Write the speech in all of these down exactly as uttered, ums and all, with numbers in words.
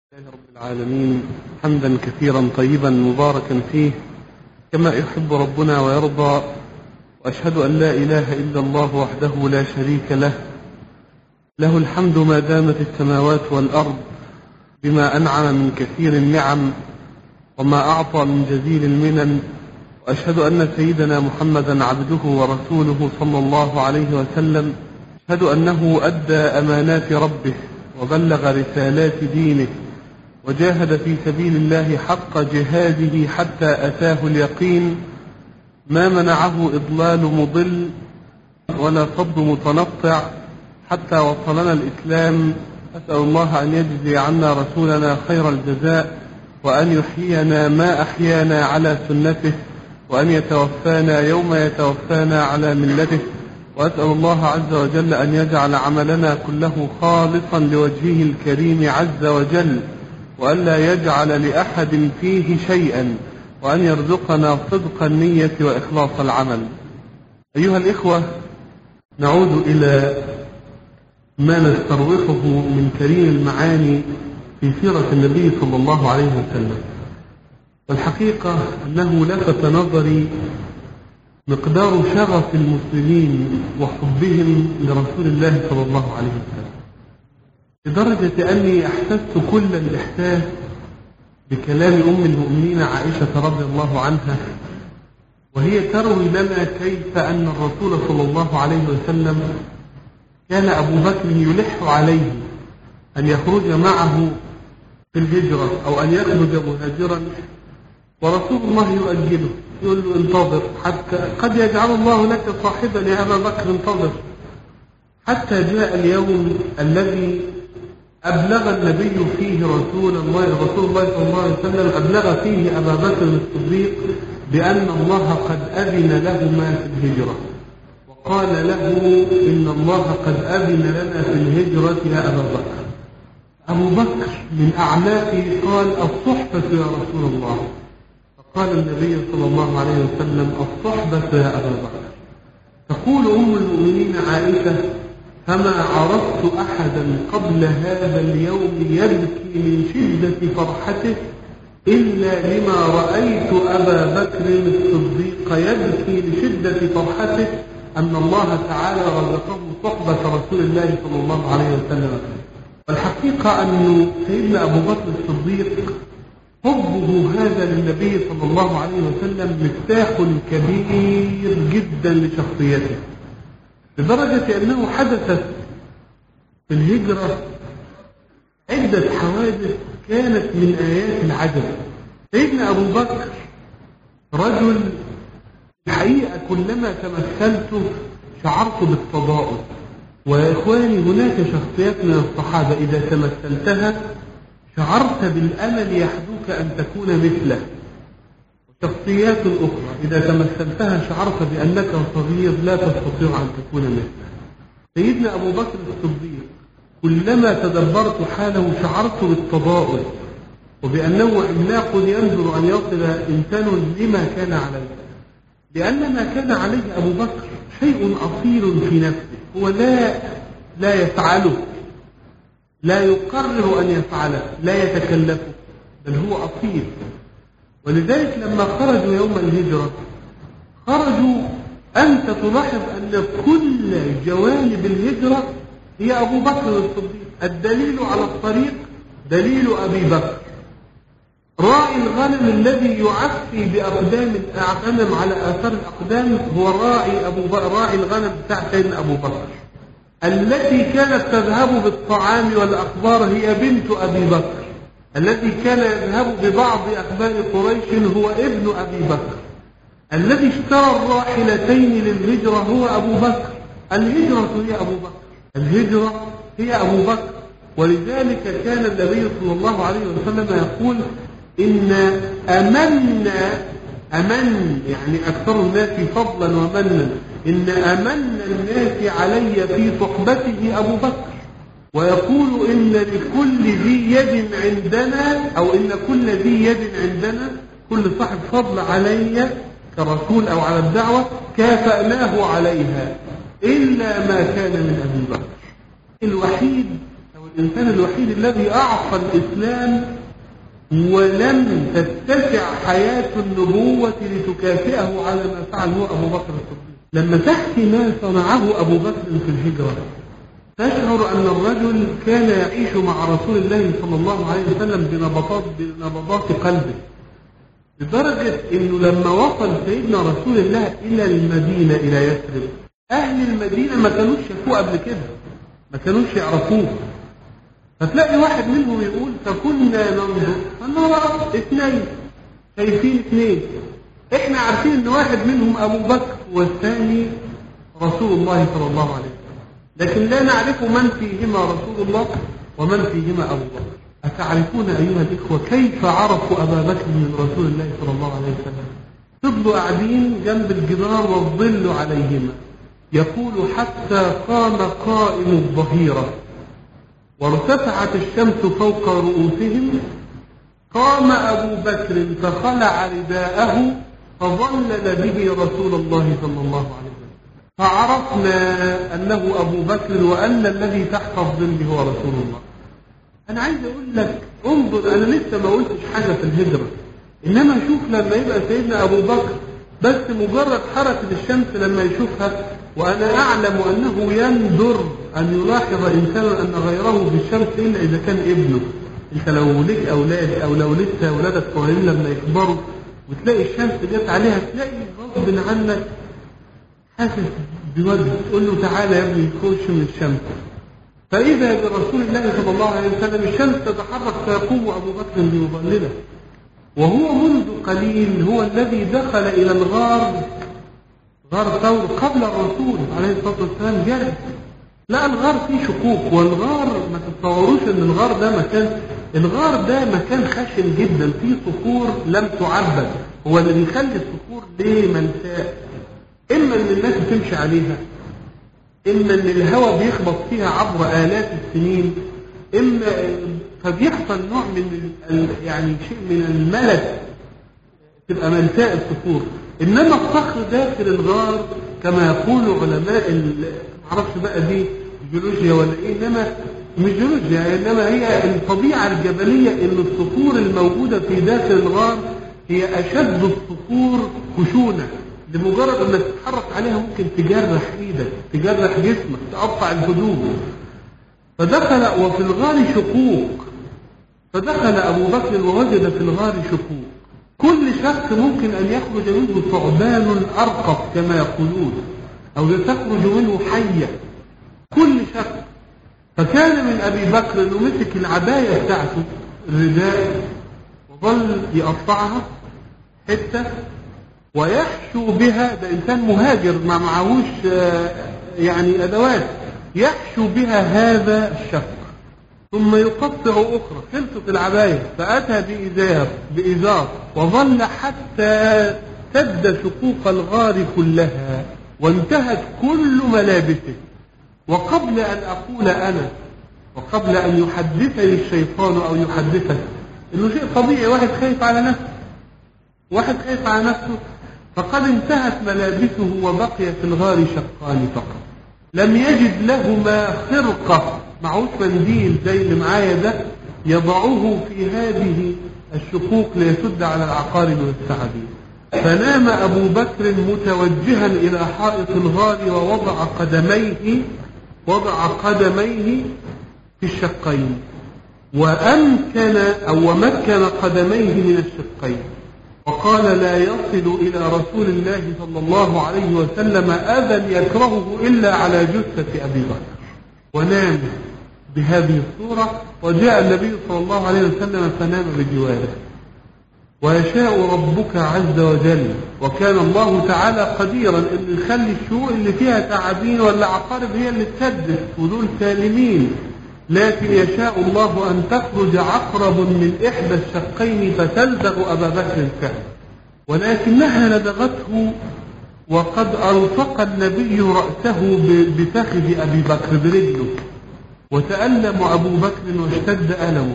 لله رب العالمين حمدا كثيرا طيبا مباركا فيه كما يحب ربنا ويرضى، وأشهد أن لا إله إلا الله وحده لا شريك له، له الحمد ما دامت السماوات والأرض، بما أنعم من كثير النعم وما أعطى من جزيل المنن. وأشهد أن سيدنا محمدا عبده ورسوله صلى الله عليه وسلم، أشهد أنه أدى أمانات ربه وبلغ رسالات دينه وجاهد في سبيل الله حق جهاده حتى أتاه اليقين، ما منعه إضلال مضل ولا صد متنطع حتى وصلنا الإسلام. أسأل الله أن يجزي عنا رسولنا خير الجزاء، وأن يحيينا ما أحيانا على سنته، وأن يتوفانا يوم يتوفانا على ملته. وأسأل الله عز وجل أن يجعل عملنا كله خالصا لوجهه الكريم عز وجل، وأن لا يجعل لأحد فيه شيئا، وأن يرزقنا صدق النية وإخلاص العمل. أيها الإخوة، نعود إلى ما نستروحه من كريم المعاني في سيرة النبي صلى الله عليه وسلم. والحقيقة أنه لفت نظري مقدار شغف المسلمين وحبهم لرسول الله صلى الله عليه وسلم، لدرجة أني أحسست كل الإحساس بكلام أم المؤمنين عائشة رضي الله عنها، وهي تروي لنا كيف أن الرسول صلى الله عليه وسلم كان أبو بكر يلح عليه أن يخرج معه في الهجرة أو أن يخرج مهاجرا، ورسول الله يؤجله، يقول له انتظر حتى قد يجعل الله لك صاحبا يا أبا بكر، انتظر. حتى جاء اليوم الذي أبلغ النبي فيه رسول الله رسول الله صلى الله عليه وسلم أبلغ فيه أبا بكر الصديق بأن الله قد أذن لهما في الهجرة، وقال له إن الله قد أذن لنا في الهجرة يا أبا بكر. أبو بكر من أعماقه قال الصحبة يا رسول الله، فقال النبي صلى الله عليه وسلم الصحبة يا أبا بكر. تقول أم المؤمنين عائشة فما عرفت أحدا قبل هذا اليوم يبكي من شدة فرحته إلا لما رأيت أبا بكر الصديق يبكي لشدة فرحته أن الله تعالى رزقه صحبة رسول الله صلى الله عليه وسلم. والحقيقة أن سيدنا أبو بكر الصديق حبه هذا للنبي صلى الله عليه وسلم مفتاح كبير جدا لشخصيته، لدرجة أنه حدثت في الهجرة عدة حوادث كانت من آيات العجب. سيدنا أبو بكر رجل الحقيقة كلما تمثلته شعرت بالتضاؤل، ويا إخواني هناك شخصيات من الصحابة إذا تمثلتها شعرت بالأمل يحدوك أن تكون مثله، وشخصيات أخرى إذا تمثلتها شعرت بأنك صغير لا تستطيع أن تكون مثله. سيدنا أبو بكر الصديق كلما تدبرت حاله شعرت بالتضاؤل، وبأنه عملاق ينظر أن يصل إنسان لما كان عليه، لأن ما كان عليه أبو بكر شيء أصيل في نفسه، هو لا لا يفعله، لا يقرر أن يفعله، لا يتكلفه، بل هو أصيل. ولذلك لما خرجوا يوم الهجرة خرجوا أنت تلاحظ أن كل جوانب الهجرة هي أبو بكر الصديق. الدليل على الطريق دليل أبي بكر، راعي الغنم الذي يعفي بأقدام الغنم على آثار الأقدام هو راعي أبو بكر، راعي الغنم بتاع سيدنا أبو بكر. التي كانت تذهب بالطعام والأخبار هي بنت أبي بكر. الذي كان يذهب ببعض أخبار قريش هو ابن أبي بكر. الذي اشترى الراحلتين للهجرة هو أبو بكر. الهجرة هي أبو بكر، الهجرة هي أبو بكر. ولذلك كان النبي صلى الله عليه وسلم يقول إن أمن أمن يعني أكثر الناس فضلا ومنا، إن أمن الناس علي في صحبته أبو بكر. ويقول إن لكل ذي يد عندنا أو إن كل ذي يد عندنا، كل صاحب فضل علي كرسول أو على الدعوة كافأناه عليها إلا ما كان من أبي بكر. الوحيد أو الإنسان الوحيد الذي أعصى الإسلام ولم تتسع حياة النبوة لتكافئه على ما فعل هو أبو بكر الصديق. لما تحكي ما صنعه أبو بكر في الهجرة تشعر أن الرجل كان يعيش مع رسول الله صلى الله عليه وسلم بنبضات بنبضات قلبه، لدرجة أنه لما وصل سيدنا رسول الله إلى المدينة إلى يثرب أهل المدينة ما كانوش شافوه قبل كده، ما كانوش يعرفوه. فتلاقي واحد منهم يقول فكنا ننظر فنرى اثنين، شايفين اثنين، احنا عارفين ان واحد منهم ابو بكر والثاني رسول الله صلى الله عليه وسلم، لكن لا نعرف من فيهما رسول الله ومن فيهما ابو بكر. اتعرفون ايها الاخوه كيف عرفوا ابا بكر من رسول الله صلى الله عليه وسلم؟ فضلوا قاعدين جنب الجدار والظل عليهما، يقول حتى قام قائم الظهيره وارتفعت الشمس فوق رؤوسهم، قام أبو بكر فخلع رداءه فظلل به رسول الله صلى الله عليه وسلم، فعرفنا أنه أبو بكر وأن الذي تحت الظل هو رسول الله. أنا عايز أقول لك انظر، أنا لسه ما قلتش حاجة في الهجرة، إنما شوف لما يبقى سيدنا أبو بكر بس مجرد حركة الشمس لما يشوفها، وأنا أعلم أنه يندر أن يلاحظ إنسان أن غيره في الشمس إلا إذا كان ابنه. أنت لو لك أولاد أو لو لسه أولادك صغيرين لما يكبروا وتلاقي الشمس جت عليها تلاقي غصب عنك حاسس بوجه، تقول له تعالى يا ابني خش من الشمس. فإذا برسول الله صلى الله عليه وسلم الشمس تتحرك فيقوم أبو بكر بمظلله، وهو منذ قليل هو الذي دخل إلى الغار، غار ثور، قبل الرسول عليه الصلاة والسلام جلس. لا، الغار فيه شقوق، والغار ما تتصوروش ان الغار ده مكان، الغار ده مكان خشن جدا فيه صخور لم تعبد. هو اللي بيخلي الصخور ليه منساء، اما ان الناس تمشي عليها، اما ان الهواء بيخبط فيها عبر آلاف السنين، اما فبيحصل نوع من يعني شيء من الملل تبقى منساء الصخور. انما الصخر داخل الغار كما يقول علماء معرفش بقى دي جيولوجيا ولا ايه، انما مش جيولوجيا، انما هي الطبيعه الجبليه ان الصخور الموجوده في داخل الغار هي اشد الصخور خشونه، لمجرد انك تتحرك عليها ممكن تجرح ايدك، تجرح جسمك، تقطع الهدوم. فدخل وفي الغار شقوق، فدخل ابو بكر ووجد في الغار شقوق، كل شخص ممكن ان يخرج منه ثعبان ارقص كما يقولون، او تخرج منه حيه، كل شخص. فكان من ابي بكر انه مسك العبايه بتاعته الرداء وظل يقطعها حته ويحشو بها، ده انسان مهاجر ما معهوش يعني ادوات، يحشو بها هذا الشق ثم يقطع اخرى، خلصت العبايه فاتى بازار بازار وظل حتى سد شقوق الغار كلها وانتهت كل ملابسه. وقبل ان اقول انا وقبل ان يحدثني الشيطان او يحدثك انه شيء طبيعي، واحد خايف على نفسه، واحد خايف على نفسه، فقد انتهت ملابسه وبقي في الغار شقان فقط، لم يجد لهما خرقه، معوش منديل زي اللي معايا ده يضعه في هذه الشقوق ليسد على العقارب والثعابين. فنام أبو بكر متوجها إلى حائط الغار ووضع قدميه وضع قدميه في الشقين، وأمكن أو ومكن قدميه من الشقين، وقال لا يصل إلى رسول الله صلى الله عليه وسلم أذى يكرهه إلا على جثة أبي بكر. ونام بهذه الصورة، وجاء النبي صلى الله عليه وسلم فنام بجواره. ويشاء ربك عز وجل، وكان الله تعالى قديرا ان يخلي الشقوق اللي فيها تعابين ولا عقارب هي اللي تسدس ودول سالمين، لكن يشاء الله ان تخرج عقرب من احدى الشقين فتلدغ ابا بكر فعلا، ولكنها لدغته وقد الصق النبي راسه بفخذ ابي بكر برجله، وتألم ابو بكر واشتد ألمه،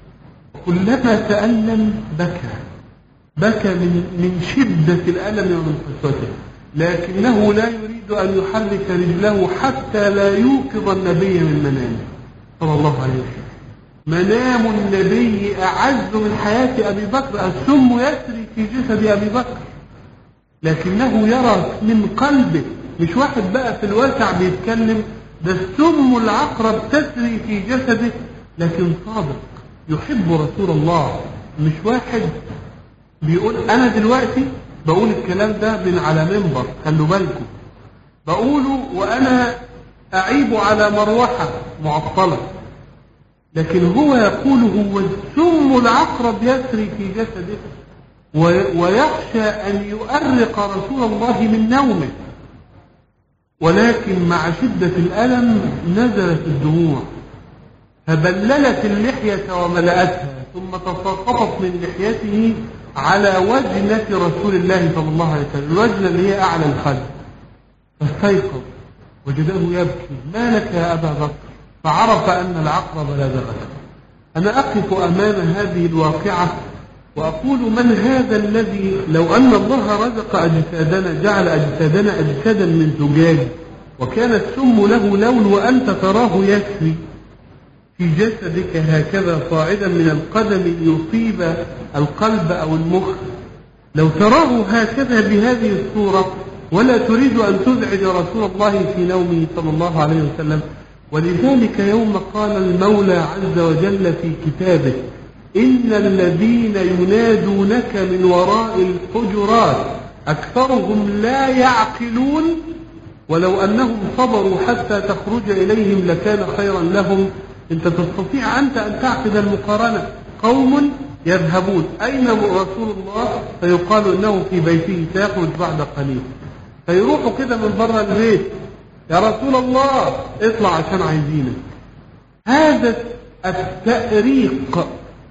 كلما تألم بكى بكى من من شدة الألم ومن قسوته، لكنه لا يريد أن يحرك رجله حتى لا يوقظ النبي من منامه صلى الله عليه وسلم. منام النبي أعز من حياة أبي بكر. السم يسري في جسد أبي بكر لكنه يرى من قلبه، مش واحد بقى في الواسع بيتكلم، ده السم العقرب تسري في جسده لكن صادق يحب رسول الله. مش واحد بيقول أنا دلوقتي بقول الكلام ده من على منبر، خلوا بالكم بقوله وأنا أعيب على مروحة معطلة، لكن هو يقوله والسم العقرب يسري في جسده ويخشى أن يؤرق رسول الله من نومه، ولكن مع شدة الألم نزلت الدموع فبللت اللحية وملأتها ثم تساقطت من لحيته على وجنة رسول الله صلى الله عليه وسلم، الوجنة اللي هي أعلى الخد. فاستيقظ وجده يبكي، ما لك يا أبا بكر؟ فعرف أن العقرب لدغته. أنا أقف أمام هذه الواقعة وأقول من هذا الذي لو أن الله رزق أجسادنا جعل أجسادنا أجسادا من زجاج وكان السم له لون وأنت تراه يسري في جسدك هكذا صاعدا من القدم يصيب القلب أو المخ، لو تراه هكذا بهذه الصورة ولا تريد أن تزعج رسول الله في نومه صلى الله عليه وسلم. ولذلك يوم قال المولى عز وجل في كتابه إن الذين ينادونك من وراء الحجرات أكثرهم لا يعقلون ولو أنهم صبروا حتى تخرج إليهم لكان خيرا لهم. أنت تستطيع أنت أن تعقد المقارنة. قوم يذهبون أين رسول الله؟ فيقال إنه في بيته سيخرج بعد قليل، فيروحوا كده من بره البيت يا رسول الله اطلع عشان عايزينك. هذا التأريق.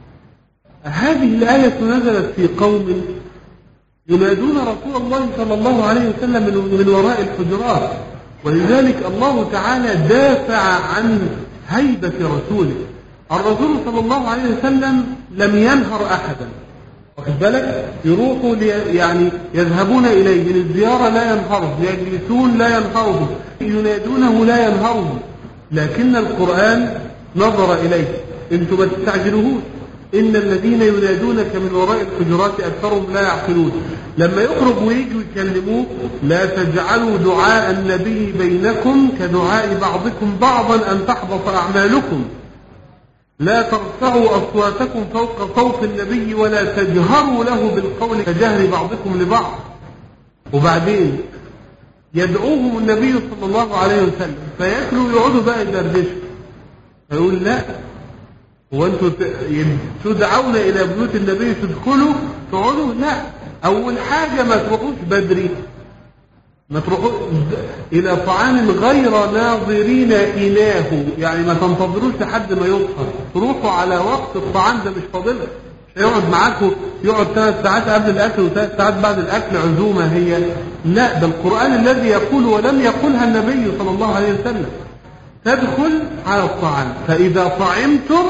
هذه الآية نزلت في قوم ينادون رسول الله صلى الله عليه وسلم من وراء الحجرات، ولذلك الله تعالى دافع عن هيبة رسوله. الرسول صلى الله عليه وسلم لم ينهر أحدا، واخد بالك؟ يروحوا يعني يذهبون إليه من الزيارة لا ينهرهم، يجلسون لا ينهرهم، ينادونه لا ينهرهم، لكن القرآن نظر إليه. انتم ما تستعجلوهوش، إن الذين ينادونك من وراء الحجرات أكثرهم لا يعقلون. لما يخرج ويجوا يكلموه لا تجعلوا دعاء النبي بينكم كدعاء بعضكم بعضا أن تحبط أعمالكم، لا ترفعوا أصواتكم فوق صوت النبي ولا تجهروا له بالقول كجهر بعضكم لبعض. وبعدين يدعوهم النبي صلى الله عليه وسلم فيأكلوا ويقعدوا بقى يدردشوا، فيقول لا هو انتوا تدعون الى بيوت النبي تدخلوا تقعدوا؟ لا، اول حاجه ما تروحوش بدري، ما تروحوش الى طعام غير ناظرين اناه، يعني ما تنتظروش لحد ما يطهر، تروحوا على وقت الطعام ده مش فاضله، مش هيقعد معاكم يقعد ثلاث ساعات قبل الاكل وثلاث ساعات بعد الاكل عزومه هي، لا، ده القران الذي يقول ولم يقلها النبي صلى الله عليه وسلم تدخل على الطعام فإذا طعمتم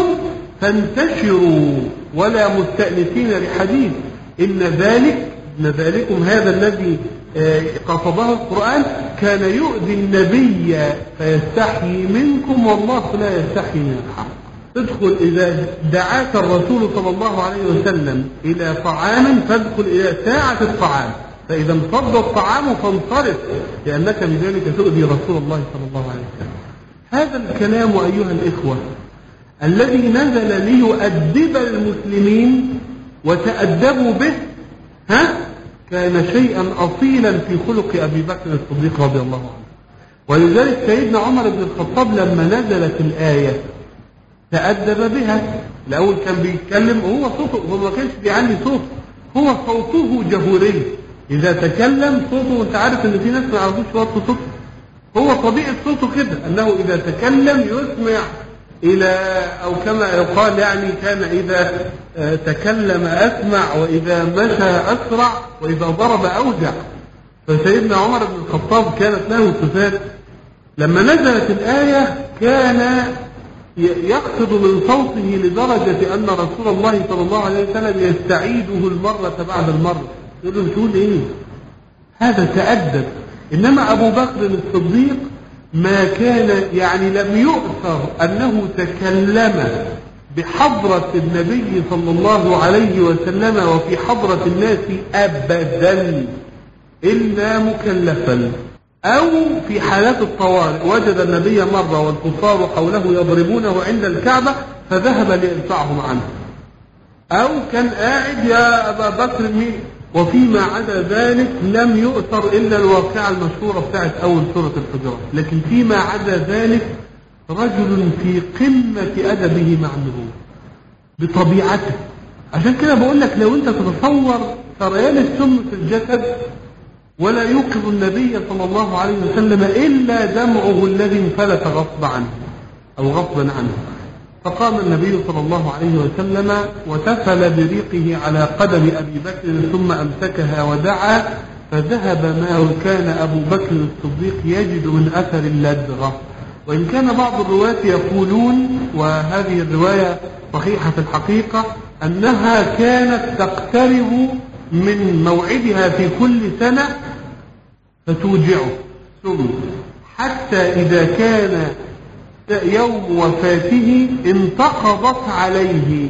فانتشروا ولا مستأنسين لحديث إن ذلك إن ذلكم هذا الذي قصده القرآن كان يؤذي النبي فيستحيي منكم والله لا يستحيي من الحق. تدخل إذا دعاك الرسول صلى الله عليه وسلم إلى طعام فادخل إلى ساعة الطعام، فإذا انفض الطعام فانصرف لأنك بذلك تؤذي رسول الله صلى الله عليه وسلم. هذا الكلام أيها الإخوة الذي نزل ليؤدب المسلمين وتأدبوا به ها كان شيئا أصيلا في خلق أبي بكر الصديق رضي الله عنه. ولذلك سيدنا عمر بن الخطاب لما نزلت الآية تأدب بها. الأول كان بيتكلم وهو صوته، هو ما كانش بيعلي صوته، هو صوته جهوري، إذا تكلم صوته، وأنت عارف إن في ناس ما يعرفوش يوطوا صوته، هو طبيعة صوته كده أنه إذا تكلم يسمع إلى أو كما يقال يعني كان إذا تكلم أسمع وإذا مشى أسرع وإذا ضرب أوجع. فسيدنا عمر بن الخطاب كانت له صفات. لما نزلت الآية كان يقصد من صوته لدرجة أن رسول الله صلى الله عليه وسلم يستعيده المرة بعد المرة، يقول له تقول إيه؟ هذا تأدب. إنما أبو بكر الصديق ما كان يعني لم يؤثر أنه تكلم بحضرة النبي صلى الله عليه وسلم وفي حضرة الناس أبدا إلا مكلفا، أو في حالات الطوارئ وجد النبي مرة والكفار حوله يضربونه عند الكعبة فذهب ليدفعهم عنه، أو كان قاعد يا أبا بكر مين. وفيما عدا ذلك لم يؤثر إلا الواقعة المشهورة بتاعت أول سورة الحجرات. لكن فيما عدا ذلك رجل في قمة أدبه مع النبوة بطبيعته. عشان كده بقول لك لو أنت تتصور سريان السم في الجسد ولا يوقظ النبي صلى الله عليه وسلم إلا دمعه الذي انفلت غصب عنه أو غصبا عنه، فقام النبي صلى الله عليه وسلم وتفل بريقه على قدم أبي بكر ثم أمسكها ودعا، فذهب ما كان أبو بكر الصديق يجد من أثر اللدغة. وإن كان بعض الرواة يقولون، وهذه الرواية صحيحة في الحقيقة، أنها كانت تقترب من موعدها في كل سنة فتوجعه، ثم حتى إذا كان يوم وفاته انتقضت عليه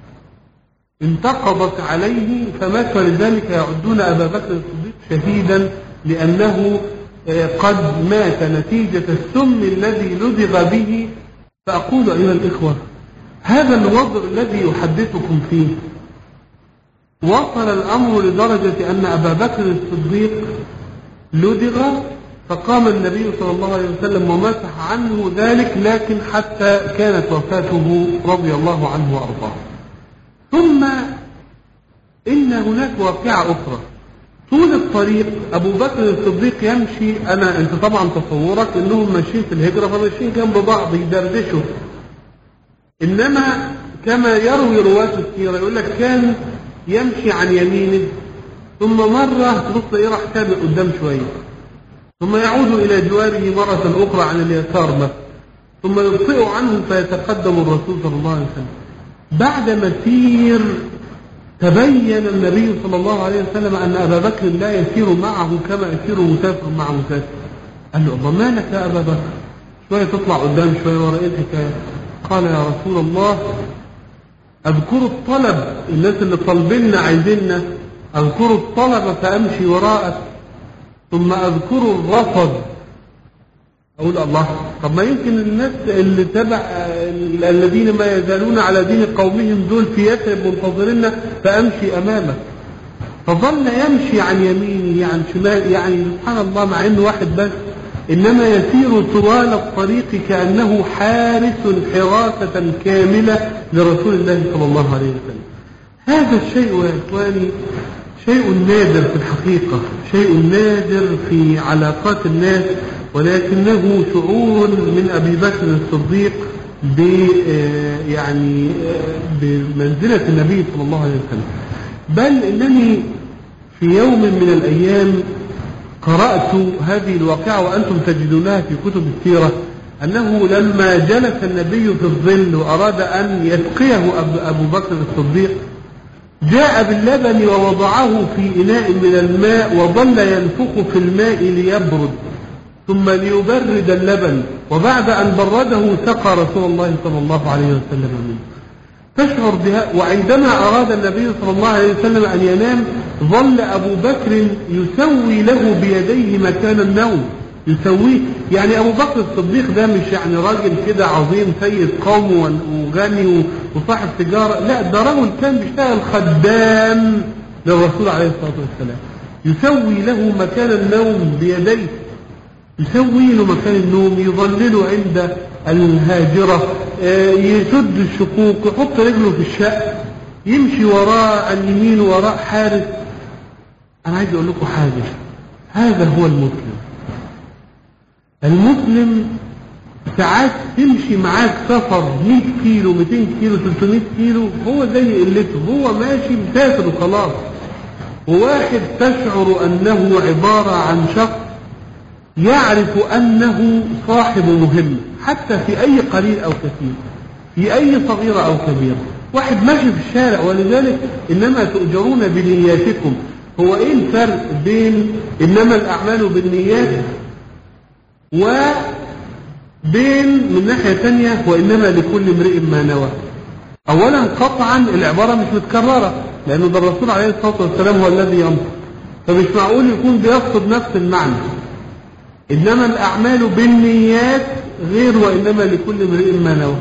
انتقضت عليه فمات. ولذلك يعدون أبا بكر الصديق شهيدا لأنه قد مات نتيجة السم الذي لدغ به. فأقول أيها الإخوة، هذا الوضع الذي يحدثكم فيه وصل الأمر لدرجة أن أبا بكر الصديق لدغ فقام النبي صلى الله عليه وسلم ومسح عنه ذلك، لكن حتى كانت وفاته رضي الله عنه وأرضاه. ثم إن هناك واقعة أخرى. طول الطريق أبو بكر الصديق يمشي، أنا أنت طبعا تصورك أنهم ماشيين في الهجرة فماشيين جنب بعض يدردشوا، إنما كما يروي رواة السيرة يقول لك كان يمشي عن يمينه ثم مرة تبص إيه راح سابق قدام شوية، ثم يعود إلى جواره مرة أخرى عن اليسار بس، ثم يبطئ عنه فيتقدم الرسول صلى الله عليه وسلم. بعد مسير تبين النبي صلى الله عليه وسلم أن أبا بكر لا يسير معه كما يسير مسافر مع مسافر. قال له: الله مالك يا أبا بكر؟ شوية تطلع قدام شوية ورا، إيه الحكاية؟ قال: يا رسول الله أذكر الطلب، الناس اللي طالبيننا عايزيننا، أذكر الطلب فأمشي وراءك، ثم أذكر الرفض. أقول الله، طب ما يمكن الناس اللي تبع الذين ما يزالون على دين قومهم دول في يثرب منتظريننا فأمشي أمامك. فظل يمشي عن يمينه عن شمال، يعني سبحان الله، مع إنه واحد بس إنما يسير طوال الطريق كأنه حارس حراسة كاملة لرسول الله صلى الله عليه وسلم. هذا الشيء يا إخواني شيء نادر في الحقيقة، شيء نادر في علاقات الناس، ولكنه شعور من أبي بكر الصديق ب يعني بمنزلة النبي صلى الله عليه وسلم. بل إنني في يوم من الأيام قرأت هذه الواقعة وأنتم تجدونها في كتب السيرة، أنه لما جلس النبي في الظل وأراد أن يسقيه أبو بكر الصديق جاء باللبن ووضعه في إناء من الماء وظل ينفخ في الماء ليبرد ثم ليبرد اللبن، وبعد أن برده سقى رسول الله صلى الله عليه وسلم منه. تشعر بها. وعندما أراد النبي صلى الله عليه وسلم أن ينام ظل أبو بكر يسوي له بيديه مكان النوم، يسويه. يعني أبو بكر الصديق ده مش يعني راجل كده عظيم سيد قوم وغني وصاحب تجارة، لا، ده رجل كان بيشتغل خدام للرسول عليه الصلاة والسلام، يسوي له مكان النوم بيديه، يسوي له مكان النوم، يظلله عند الهاجرة، يسد الشقوق، يحط رجله في الشق، يمشي وراء عن يمين وراء حارس. أنا عايز أقول لكم حاجة، هذا هو المسلم. المسلم ساعات تمشي معاك سفر مئة كيلو مئتين كيلو ثلاثمئة كيلو، هو زي قلته، هو ماشي مسافر وخلاص. وواحد تشعر أنه عبارة عن شخص يعرف أنه صاحب مهم حتى في أي قليل أو كثير، في أي صغيرة أو كبيرة. واحد ماشي في الشارع، ولذلك إنما تؤجرون بنياتكم. هو إيه الفرق بين إنما الأعمال بالنيات بين من ناحية تانية وإنما لكل امرئ ما نوى. أولا قطعا العبارة مش متكررة، لأنه ده الرسول عليه الصلاة والسلام هو الذي ينطق، فمش معقول يكون بيقصد نفس المعنى. إنما الأعمال بالنيات غير وإنما لكل امرئ ما نوى.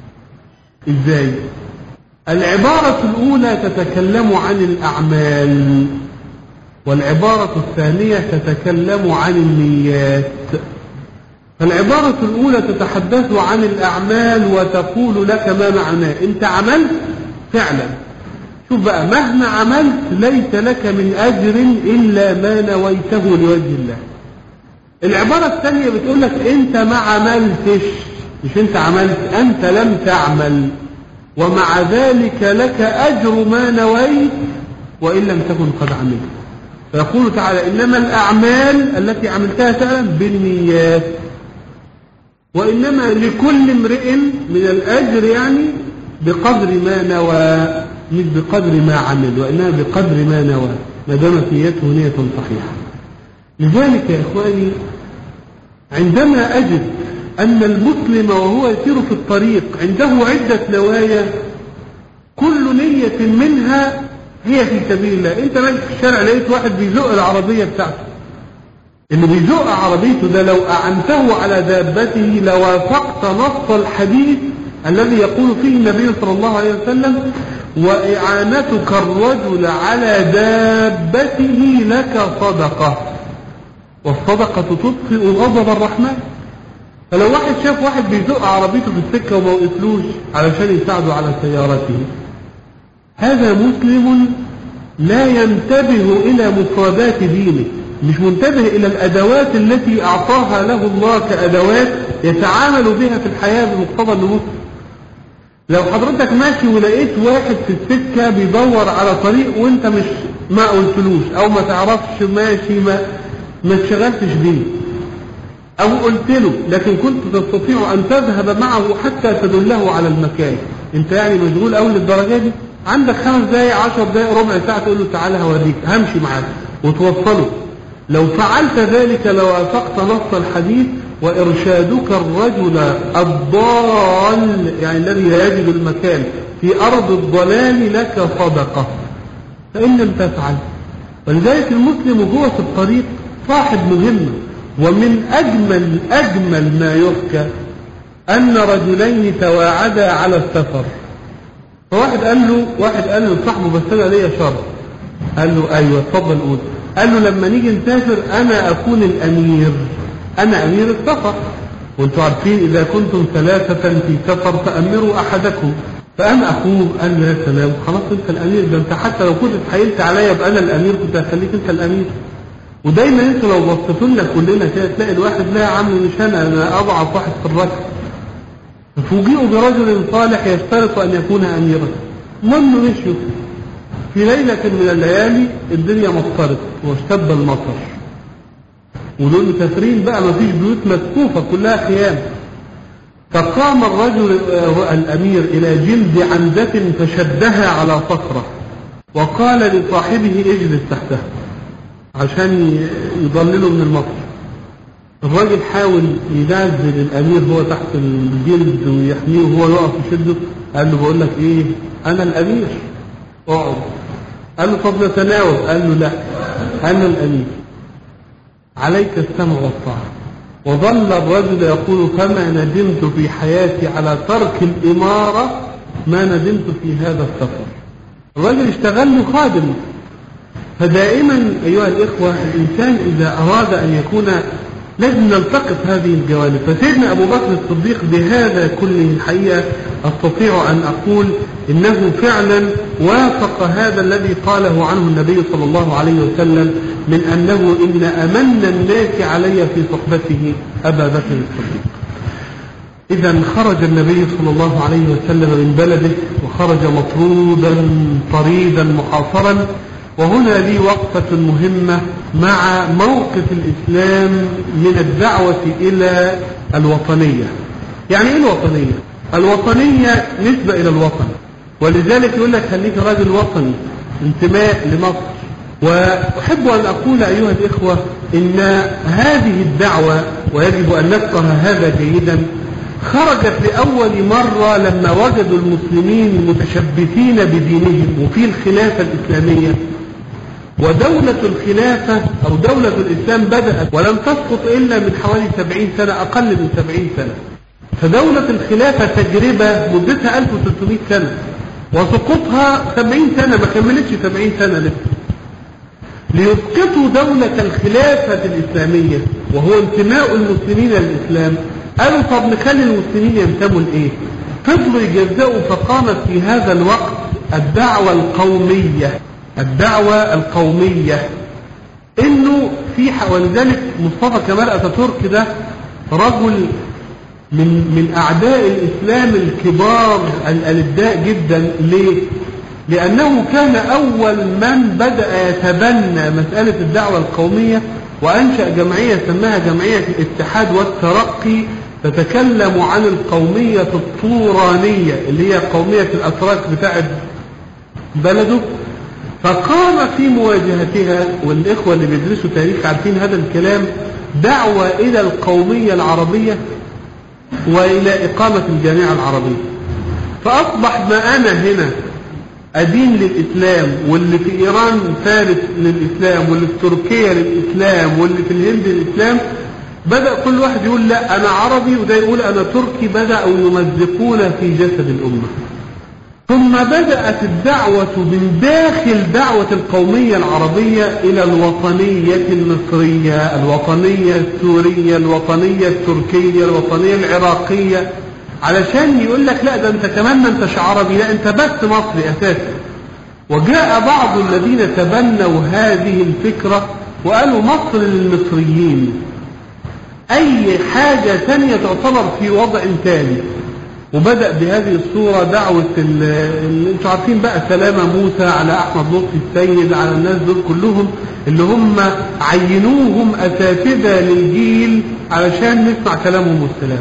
إزاي؟ العبارة الأولى تتكلم عن الأعمال، والعبارة الثانية تتكلم عن النيات. فالعبارة الأولى تتحدث عن الأعمال وتقول لك ما معناه. أنت عملت فعلا، شوف بقى، مهما عملت ليس لك من أجر إلا ما نويته لوجه الله. العبارة الثانية بتقول لك أنت ما عملتش، مش أنت عملت، أنت لم تعمل، ومع ذلك لك أجر ما نويت وإن لم تكن قد عملت. فيقول تعالى إنما الأعمال التي عملتها فعلا بالنيات، وإنما لكل امرئ من الأجر يعني بقدر ما نوى، مش بقدر ما عمل، وإنما بقدر ما نوى، ما دامت نيته نية صحيحة. لذلك يا إخواني عندما أجد أن المسلم وهو يسير في الطريق عنده عدة نوايا كل نية منها هي في سبيل الله. أنت ماشي في الشارع لقيت واحد بيزق العربية بتاعته، اللي بيزق عربيته ده لو أعنته على دابته لوافقت نص الحديث الذي يقول فيه النبي صلى الله عليه وسلم وإعانتك الرجل على دابته لك صدقة، والصدقة تطفئ غضب الرحمن. فلو واحد شاف واحد بيزق عربيته في السكة وما وقفلوش علشان يساعده على سيارته، هذا مسلم لا ينتبه إلى مفردات دينه، مش منتبه إلى الأدوات التي أعطاها له الله كأدوات يتعامل بها في الحياة بمقتضى النمو. لو حضرتك ماشي ولقيت واحد في السكة بيدور على طريق وانت مش ما قلتلوش او ما تعرفش ماشي ما ما تشغلتش بيه، او قلت له لكن كنت تستطيع ان تذهب معه حتى تدله على المكان، انت يعني مشغول اول للدرجة دي؟ عندك خمس دقايق عشر دقايق ربع ساعة تقول له تعالى هوريك، همشي معاك وتوصله. لو فعلت ذلك لوافقت نص الحديث وإرشادك الرجل الضال يعني الذي لا يجد المكان في أرض الضلال لك صدقة، فإن لم تفعل. ولذلك المسلم وهو في الطريق صاحب مهمة. ومن أجمل أجمل ما يحكى أن رجلين تواعدا على السفر، فواحد قال له واحد قال له صاحبه بس أنا ليا شرط، قال له أيوة اتفضل قول. قال له لما نيجي نسافر أنا أكون الأمير، أنا أمير السفر، وانتم عارفين إذا كنتم ثلاثة في سفر فأمروا أحدكم. فقام أخوه قال له يا سلام خلاص أنت الأمير، ده أنت حتى لو كنت اتحايلت عليا يبقى أنا الأمير كنت هخليك أنت الأمير. ودايما أنت لو بصيتوا لنا كلنا كده تلاقي الواحد لا يا عم مش أنا، أنا أضعف واحد في الركب. ففوجئوا برجل صالح يشترط أن يكون أميرا. المهم مشوا في ليلة من الليالي الدنيا مطرت واشتد المطر، ودول مسافرين بقى ما فيش بيوت مسقوفة كلها خيام. فقام الرجل الأمير إلى جلد عنزة فشدها على صخرة وقال لصاحبه اجلس تحتها عشان يضلله من المطر. الراجل حاول ينزل الأمير هو تحت الجلد ويحميه وهو يقف يشده، قال له بقول لك ايه أنا الأمير اقعد. قال له طب نتناوب، قال له لا أنا الأمير عليك السمع والطاعة. وظل الرجل يقول فما ندمت في حياتي على ترك الإمارة ما ندمت في هذا السفر. الرجل اشتغل له خادم. فدائما أيها الإخوة الإنسان إذا أراد أن يكون لازم نلتقط هذه الجوانب. فسيدنا أبو بكر الصديق بهذا كله الحقيقة أستطيع أن أقول إنه فعلا وافق هذا الذي قاله عنه النبي صلى الله عليه وسلم من أنه إن أمن الناس علي في صحبته أبا بكر الصديق. إذا خرج النبي صلى الله عليه وسلم من بلده وخرج مطرودا طريدا محاصرا. وهنا لي وقفة مهمة مع موقف الإسلام من الدعوة إلى الوطنية. يعني إيه الوطنية؟ الوطنية نسبة إلى الوطن، ولذلك يقول لك خليك راجل وطني، انتماء لمصر، وأحب أن أقول أيها الإخوة إن هذه الدعوة، ويجب أن نفقه هذا جيدا، خرجت لأول مرة لما وجدوا المسلمين متشبثين بدينهم وفي الخلافة الإسلامية. ودولة الخلافة أو دولة الإسلام بدأت ولم تسقط إلا من حوالي سبعين سنة، أقل من سبعين سنة. فدولة الخلافة تجربة مدتها ألف وثلاثمائة سنة، وسقوطها سبعين سنة، ما كملتش سبعين سنة لسه. ليسقطوا دولة الخلافة الإسلامية وهو انتماء المسلمين للإسلام، قالوا طب نخلي المسلمين ينتموا لإيه؟ فضلوا يجزأوا، فقامت في هذا الوقت الدعوة القومية. الدعوة القومية إنه في، ولذلك مصطفى كمال أتاتورك ده رجل من من أعداء الإسلام الكبار الألداء جدا. ليه؟ لأنه كان أول من بدأ يتبنى مسألة الدعوة القومية، وأنشأ جمعية سماها جمعية الاتحاد والترقي، تتكلم عن القومية الطورانية اللي هي قومية الأتراك بتاعت بلده. فقام في مواجهتها، والإخوة اللي بيدرسوا تاريخ عارفين هذا الكلام، دعوة إلى القومية العربية وإلى إقامة الجامعة العربية. فأصبح ما أنا هنا أدين للإسلام، واللي في إيران فارس للإسلام، واللي في تركيا للإسلام، واللي في الهند للإسلام، بدأ كل واحد يقول لا أنا عربي وده يقول أنا تركي، بدأوا يمزقون في جسد الأمة. ثم بدأت الدعوة من داخل دعوة القومية العربية إلى الوطنية المصرية، الوطنية السورية، الوطنية التركية، الوطنية العراقية، علشان يقول لك لا ده انت كمان ما انتش عربي، لا انت بس مصري اساسا. وجاء بعض الذين تبنوا هذه الفكرة وقالوا مصر للمصريين، اي حاجة تانية تعتبر في وضع تاني. وبدأ بهذه الصورة دعوة اللي انتوا عارفين بقى، سلامة موسى على احمد لطفي السيد، على الناس دول كلهم اللي هم عينوهم اساتذة للجيل علشان نسمع كلامهم والسلام.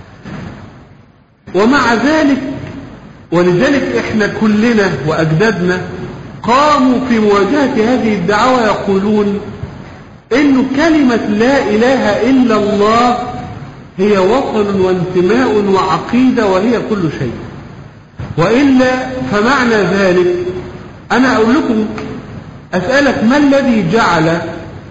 ومع ذلك ولذلك احنا كلنا واجدادنا قاموا في مواجهة هذه الدعوة يقولون انه كلمة لا اله الا الله هي وطن وانتماء وعقيدة وهي كل شيء، وإلا فمعنى ذلك أنا أقول لكم، أسألك ما الذي جعل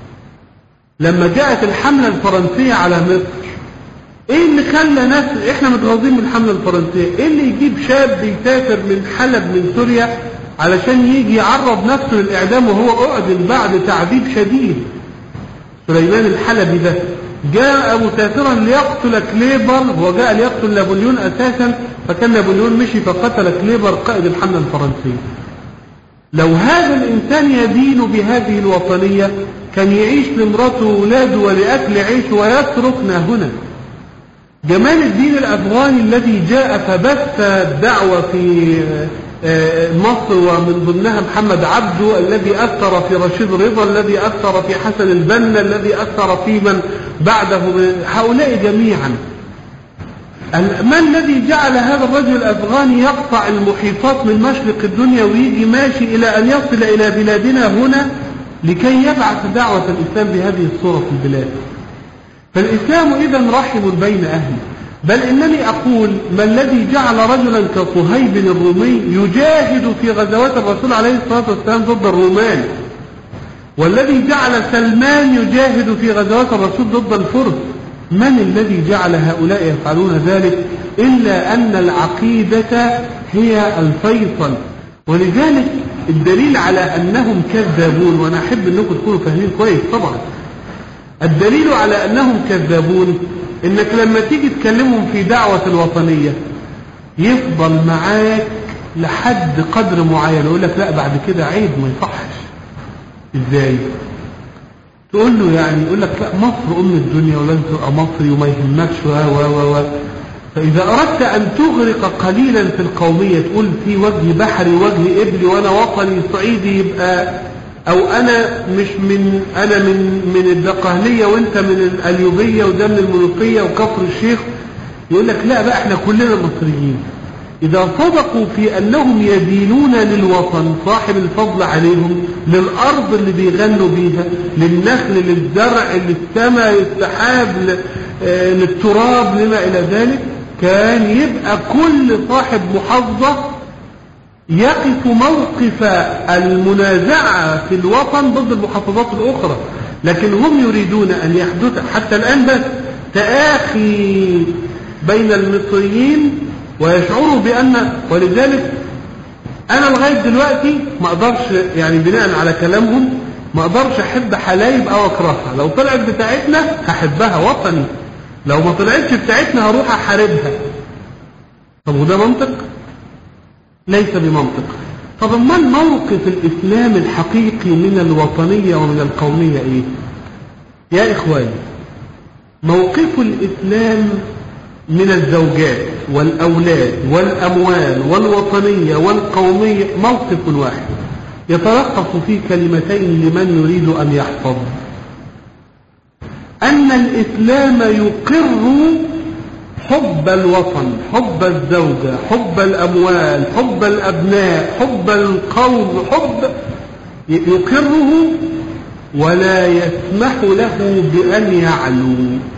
لما جاءت الحملة الفرنسية على مصر، إيه اللي خلى ناس إحنا متغاظين من الحملة الفرنسية؟ إيه اللي يجيب شاب يسافر من حلب من سوريا علشان يجي يعرض نفسه للإعدام وهو أعدم بعد تعذيب شديد؟ سليمان الحلبي ده جاء مسافرا ليقتل كليبر، هو جاء ليقتل نابليون أساسا، فكان نابليون مشي فقتل كليبر قائد الحملة الفرنسية. لو هذا الإنسان يدين بهذه الوطنية كان يعيش لمراته وولاده ولأكل عيشه ويتركنا هنا. جمال الدين الأفغاني الذي جاء فبث الدعوة في مصر، ومن ضمنها محمد عبده الذي أثر في رشيد رضا، الذي أثر في حسن البنا، الذي أثر في من بعده، هؤلاء جميعا. ما الذي جعل هذا الرجل الأفغاني يقطع المحيطات من مشرق الدنيا ويجي ماشي إلى أن يصل إلى بلادنا هنا لكي يبعث دعوة الإسلام بهذه الصورة في البلاد؟ فالإسلام إذن رحم بين أهله. بل إنني أقول ما الذي جعل رجلا كصهيب الرومي يجاهد في غزوات الرسول عليه الصلاة والسلام ضد الرومان، والذي جعل سلمان يجاهد في غزوات الرسول ضد الفرس؟ من الذي جعل هؤلاء يفعلون ذلك إلا أن العقيدة هي الفيصل؟ ولذلك الدليل على أنهم كذابون، وأنا أحب أنكم تكونوا فاهمين كويس طبعا، الدليل على أنهم كذابون إنك لما تيجي تكلمهم في دعوة الوطنية يفضل معاك لحد قدر معين، يقول لك لا بعد كده عيب ما يصحش. إزاي؟ تقول له يعني، يقول لك لا مصر أم الدنيا ولازم تبقى مصري وما يهمكش و و و فإذا أردت أن تغرق قليلا في القومية، تقول في وجه بحري وجه إبلي وأنا وطني صعيدي، يبقى أو أنا مش من أنا من من الدقهلية وأنت من الأليوبية وده من المنوفية وكفر الشيخ، يقول لك لا بقى إحنا كلنا مصريين. إذا صدقوا في أنهم يدينون للوطن صاحب الفضل عليهم، للأرض اللي بيغنوا بيها، للنخل، للزرع، للسماء، للسحاب، للتراب، لما إلى ذلك، كان يبقى كل صاحب محافظة يقف موقف المنازعة في الوطن ضد المحافظات الأخرى. لكن هم يريدون أن يحدث حتى الآن بس تآخي بين المصريين، ويشعروا بأن، ولذلك أنا لغاية دلوقتي ما أقدرش يعني بناء على كلامهم ما أقدرش أحب حلايب أو أكرهها. لو طلعت بتاعتنا هحبها وطني، لو ما طلعتش بتاعتنا هروح أحاربها. طب وده منطق؟ ليس بمنطق. طب ما موقف الإسلام الحقيقي من الوطنية ومن القومية إيه؟ يا إخواني، موقف الإسلام من الزوجات والأولاد والأموال والوطنية والقومية موقف واحد يتلخص في كلمتين لمن يريد أن يحفظ: أن الإسلام يقر حب الوطن، حب الزوجة، حب الأموال، حب الأبناء، حب القوم، حب يقره، ولا يسمح له بأن يعلو.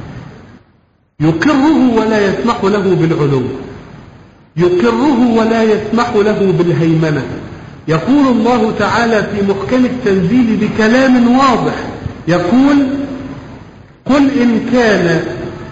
يقره ولا يسمح له بالعلو، يقره ولا يسمح له بالهيمنة. يقول الله تعالى في محكم التنزيل بكلام واضح، يقول: قل إن كان،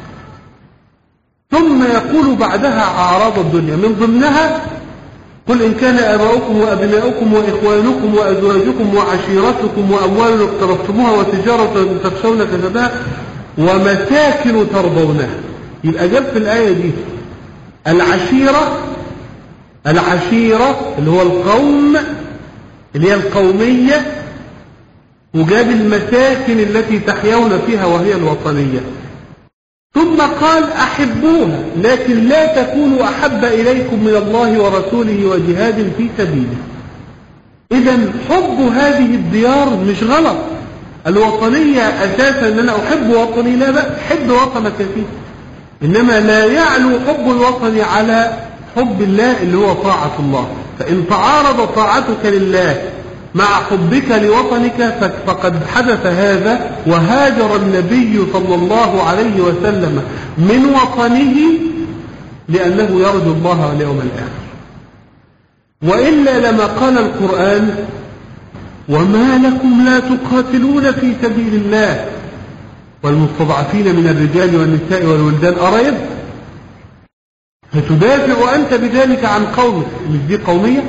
ثم يقول بعدها أعراض الدنيا من ضمنها: قل إن كان آباؤكم وأبناؤكم وإخوانكم وأزواجكم وعشيرتكم وأموال اقترفتموها وتجارة تخشون كسادها ومساكن ترضونها. يبقى جاب في الآية دي العشيرة، العشيرة اللي هو القوم، اللي هي القومية، وجاب المساكن التي تحيون فيها وهي الوطنية. ثم قال: أحبوها لكن لا تكونوا أحب إليكم من الله ورسوله وجهاد في سبيله. إذن حب هذه الديار مش غلط. الوطنية أساسا أن أنا أحب وطني، لا بأس، حب وطنك فيه، إنما لا يعلو حب الوطن على حب الله اللي هو طاعة الله. فإن تعارض طاعتك لله مع حبك لوطنك فقد حدث هذا، وهاجر النبي صلى الله عليه وسلم من وطنه لأنه يرجو الله واليوم الآخر. وإلا لما قال القرآن: وما لكم لا تقاتلون في سبيل الله والمستضعفين من الرجال والنساء والولدان أريد فتدافع أنت بذلك عن قومك. مش دي قومية؟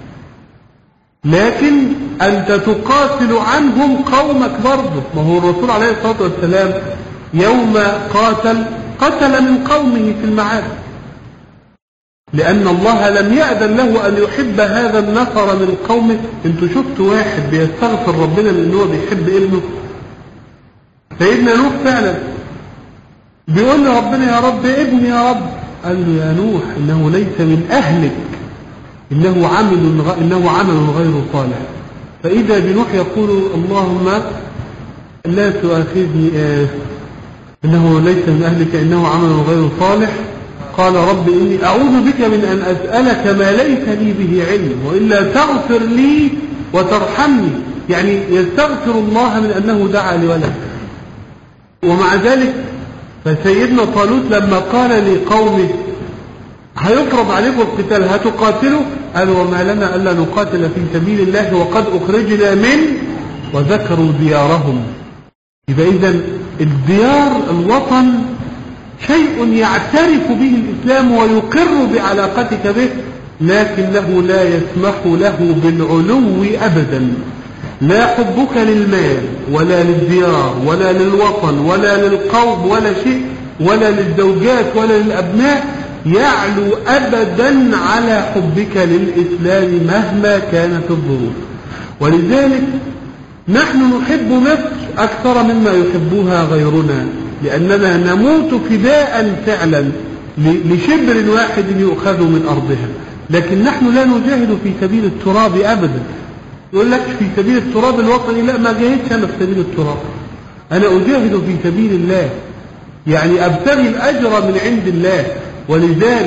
لكن أنت تقاتل عنهم قومك برضه. ما هو الرسول عليه الصلاة والسلام يوم قاتل قتل من قومه في المعارك، لأن الله لم يأذن له أن يحب هذا النفر من قومه. انتوا شفتوا واحد بيستغفر ربنا من أنه بيحب ابنه؟ سيدنا نوح فعلا بيقول لربنا: يا رب ابني يا رب. قال له: يا نوح إنه ليس من أهلك، إنه عمل إنه عمل غير صالح. فإذا بنوح يقول: اللهم لا تؤاخذني، آه إنه ليس من أهلك إنه عمل غير صالح. قال: رب إني أعوذ بك من أن أسألك ما ليس لي به علم وإلا تغفر لي وترحمني. يعني يستغفر الله من أنه دعا لولد. ومع ذلك فسيدنا طالوت لما قال لقومه: هيفرض عليكم القتال هتقاتلوا؟ قال: وما لنا ألا نقاتل في سبيل الله وقد أخرجنا من، وذكروا ديارهم. يبقى إذن الديار، الوطن، شيء يعترف به الإسلام ويقر بعلاقتك به، لكنه لا يسمح له بالعلو أبدا. لا حبك للمال ولا للديار ولا للوطن ولا للقوم ولا شيء، ولا للزوجات ولا للأبناء يعلو أبدا على حبك للإسلام مهما كانت الظروف. ولذلك نحن نحب مصر أكثر مما يحبها غيرنا، لأننا نموت فداء فعلا لشبر واحد يؤخذ من أرضها. لكن نحن لا نجاهد في سبيل التراب أبدا. يقول لك في سبيل التراب الوطني، لا، ما جاهدش أنا في سبيل التراب، أنا أجاهد في سبيل الله، يعني أبتغي الأجر من عند الله. ولذلك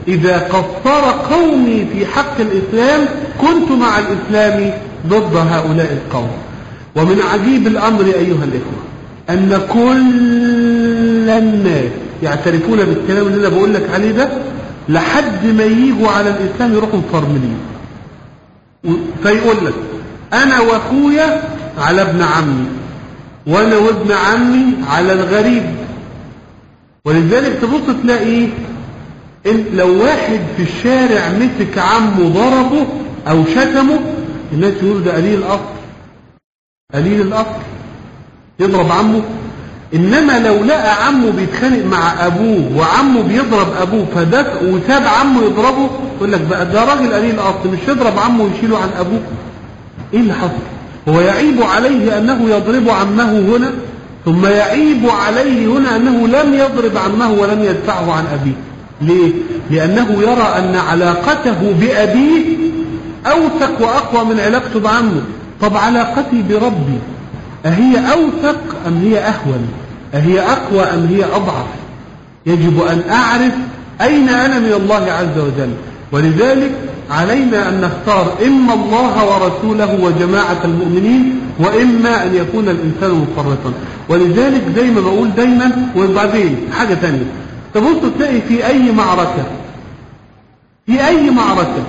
إذا قصر قومي في حق الإسلام كنت مع الإسلام ضد هؤلاء القوم. ومن عجيب الأمر أيها الإخوة أن كل الناس يعترفون بالكلام اللي أنا بقول لك عليه ده، لحد ما ييجوا على الإسلام يروحوا مفرملين، فيقول لك أنا وأخويا على ابن عمي، وأنا وابن عمي على الغريب. ولذلك تبص تلاقي إن لو واحد في الشارع مسك عمه ضربه أو شتمه، الناس يقولوا ده قليل الأصل، قليل الأصل يضرب عمه. إنما لو لقى عمه بيتخانق مع أبوه وعمه بيضرب أبوه فدف وساب عمه يضربه، يقول لك بقى ده راجل قليل الأصل، مش يضرب عمه ويشيله عن أبوه. إيه اللي حصل؟ هو يعيب عليه أنه يضرب عمه هنا، ثم يعيب عليه هنا أنه لم يضرب عمه ولم يدفعه عن أبيه. ليه؟ لأنه يرى أن علاقته بأبيه أوثق وأقوى من علاقته بعمه. طب علاقتي بربي أهي أوثق أم هي أهون؟ أهي أقوى أم هي أضعف؟ يجب أن أعرف أين أنا من الله عز وجل. ولذلك علينا أن نختار إما الله ورسوله وجماعة المؤمنين، وإما أن يكون الإنسان مفرطا. ولذلك زي ما بقول دايما. وبعدين حاجة تانية، تبص تلاقي في أي معركة في أي معركة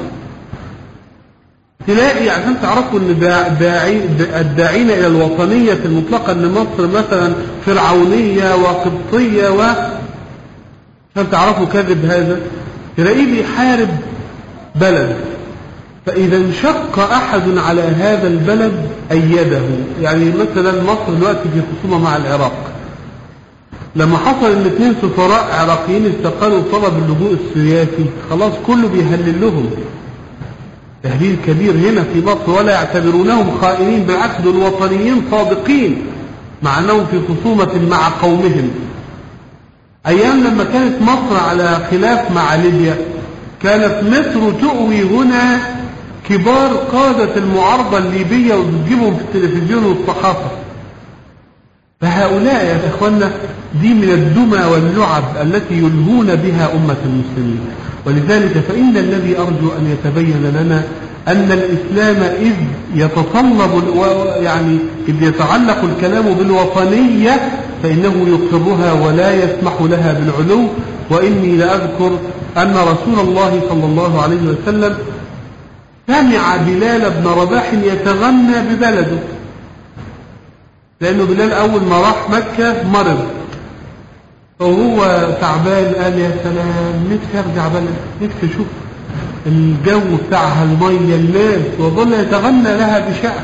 تلاقي، عشان تعرفوا ان داعي الداعين الى الوطنية المطلقة ان مصر مثلا فرعونية وقبطية، و عشان تعرفوا كذب هذا، تلاقيه بيحارب بلد، فإذا انشق أحد على هذا البلد أيده. يعني مثلا مصر دلوقتي في خصومة مع العراق، لما حصل ان اثنين سفراء عراقيين استقالوا طلب اللجوء السياسي، خلاص كله بيهلل لهم تهليل كبير هنا في مصر، ولا يعتبرونهم خائنين، بالعكس دول وطنيين صادقين مع انهم في خصومة مع قومهم. ايام لما كانت مصر على خلاف مع ليبيا، كانت مصر تؤوي هنا كبار قادة المعارضة الليبية وتجيبهم في التلفزيون والصحافة. فهؤلاء يا اخوانا دي من الدمى واللعب التي يلهون بها أمة المسلمين. ولذلك فإن الذي أرجو أن يتبين لنا أن الإسلام إذ يتطلب يعني إذ يتعلق الكلام بالوطنية فإنه يقرها ولا يسمح لها بالعلو. وإني لأذكر أن رسول الله صلى الله عليه وسلم سمع بلال بن رباح يتغنى ببلده، لأنه بلال أول ما راح مكة مرض وهو تعبان، قال يا سلام نفسي ارجع بلد، نفسي اشوف الجو بتاعها الميه الناس، وظل يتغنى لها بشعر.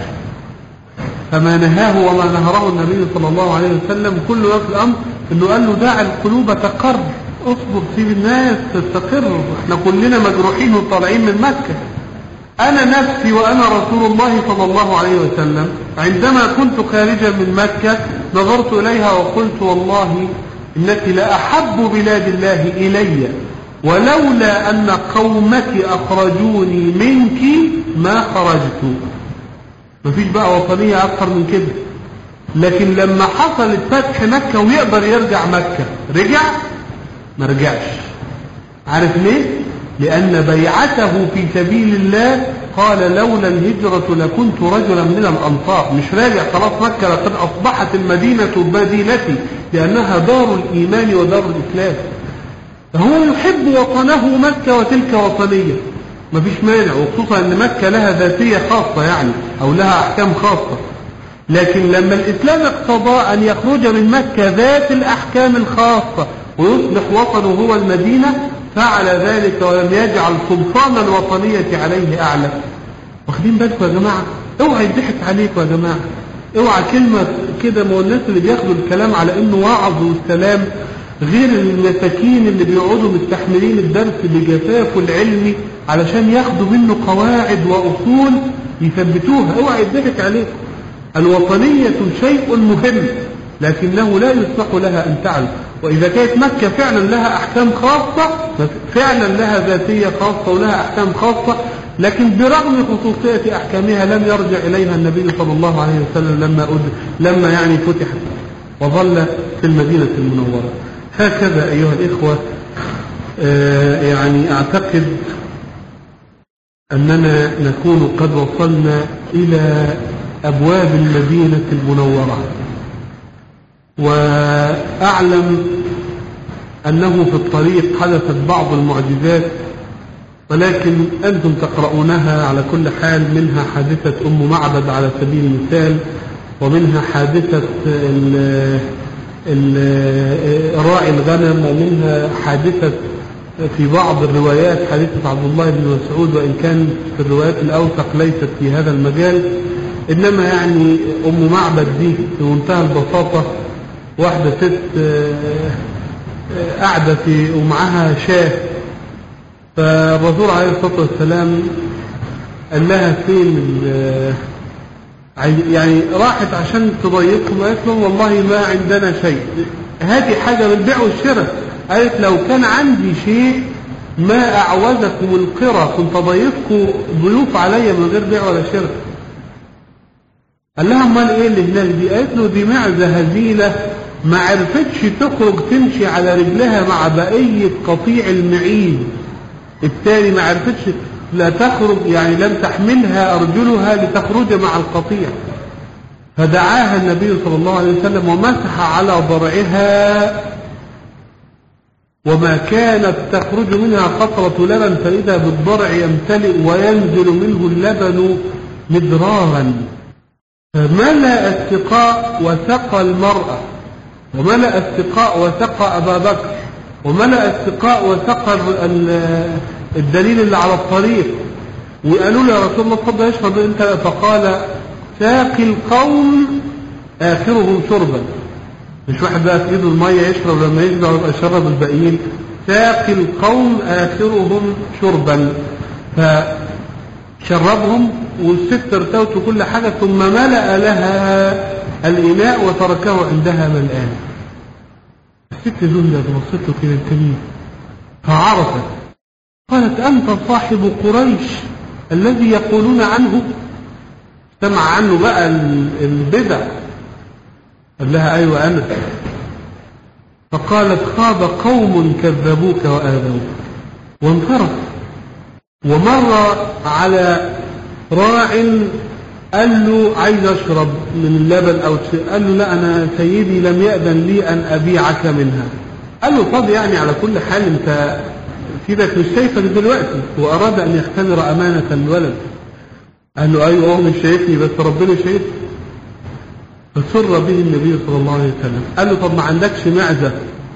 فما نهاه وما نهره النبي صلى الله عليه وسلم كل وقت الامر انه قال له دع القلوب تقر، اصبر سيب الناس تستقر، احنا كلنا مجروحين وطالعين من مكه. انا نفسي وانا رسول الله صلى الله عليه وسلم عندما كنت خارجا من مكه نظرت اليها وقلت والله إنك لأحب بلاد الله إلي، ولولا أن قومك أخرجوني منك ما خرجت. مفيش بقى وطنية أكثر من كده. لكن لما حصلت فتح مكة ويقدر يرجع مكة رجع؟ ما رجعش. عارف ليه؟ لأن بيعته في سبيل الله قال لولا الهجرة لكنت رجلا من الأنصار. مش راجع خلاص مكة، لقد أصبحت المدينة مدينتي لأنها دار الإيمان ودار الإسلام. فهو يحب وطنه مكة وتلك وطنية، مفيش مانع، وخصوصا أن مكة لها ذاتية خاصة يعني أو لها أحكام خاصة. لكن لما الإسلام اقتضى أن يخرج من مكة ذات الأحكام الخاصة ويصبح وطنه هو المدينة فعل ذلك، ولم يجعل سلطان الوطنية عليه أعلى. واخدين بالكم يا جماعة؟ اوعى يضحك عليكم يا جماعة، اوعى كلمة كده. ما الناس اللي بياخدوا الكلام على انه وعظ والسلام غير المساكين اللي بيقعدوا مستحملين الدرس بجفاف العلمي علشان ياخدوا منه قواعد وأصول يثبتوها. اوعى يضحك عليكم. الوطنية شيء مهم لكنه لا يسمح لها أن تعلو. وإذا كانت مكة فعلا لها أحكام خاصة، فعلا لها ذاتية خاصة ولها أحكام خاصة، لكن برغم خصوصية أحكامها لم يرجع إليها النبي صلى الله عليه وسلم لما أد... لما يعني فتحت وظل في المدينة المنورة. هكذا أيها الإخوة آه يعني أعتقد أننا نكون قد وصلنا إلى أبواب المدينة المنورة، وأعلم أنه في الطريق حدثت بعض المعجزات، ولكن أنتم تقرؤونها على كل حال، منها حادثة أم معبد على سبيل المثال، ومنها حادثة راعي الغنم، ومنها حادثة في بعض الروايات حادثة عبد الله بن مسعود، وإن كان في الروايات الأوثق ليست في هذا المجال. إنما يعني أم معبد دي في منتهى البساطة واحدة ست قاعدة في ومعها شاه، فالرسول عليه الصلاة والسلام قال لها فين يعني راحت عشان تضيقهم، قالت لهم والله ما عندنا شيء، هذه حاجة بالبيع والشراء. قالت لو كان عندي شيء ما أعوزكم القرى، كنت ضيفكم ضيوف علي من غير بيع ولا شراء. قال لها امال ايه اللي هناك دي؟ قالت له دي معزة هزيلة ما عرفتش تخرج تمشي على رجلها مع بقية قطيع المعيز التالي، ما عرفتش لا تخرج، يعني لم تحملها أرجلها لتخرج مع القطيع. فدعاها النبي صلى الله عليه وسلم ومسح على ضرعها، وما كانت تخرج منها قطرة لبن، فإذا بالضرع يمتلئ وينزل منه اللبن مدرارا. فملأ السقاء وسقى المرأة، وملأ السقاء وسقى أبا بكر، وملأ السقاء وسقى الدليل اللي على الطريق، وقالوا له يا رسول الله اتفضل اشرب انت، فقال ساقي القوم آخرهم شربا. مش واحد بقى في ايده المية يشرب لما يشبع ويبقى شرب الباقيين، ساقي القوم آخرهم شربا. فشربهم والست ارتوت كل حاجة، ثم ملأ لها الإناء وتركه عندها ملآن. الست ذلت بصته كده الكريم فعرفت، قالت أنت صاحب قريش الذي يقولون عنه؟ سمع عنه بقى البدع. قال لها أيوة أنا. فقالت خاب قوم كذبوك وآذوك، وانصرف. ومر على راع قال له عايز أشرب من اللبن أو شيء، قال له لا أنا سيدي لم يأذن لي أن أبيعك منها. قال له طب يعني على كل حال أنت سيدك مش شايفك دلوقتي، وأراد أن يختبر أمانة الولد. قال له أيوة مش شايفني بس ربنا شايفني. فسر به النبي صلى الله عليه وسلم. قال له طب ما عندكش معزة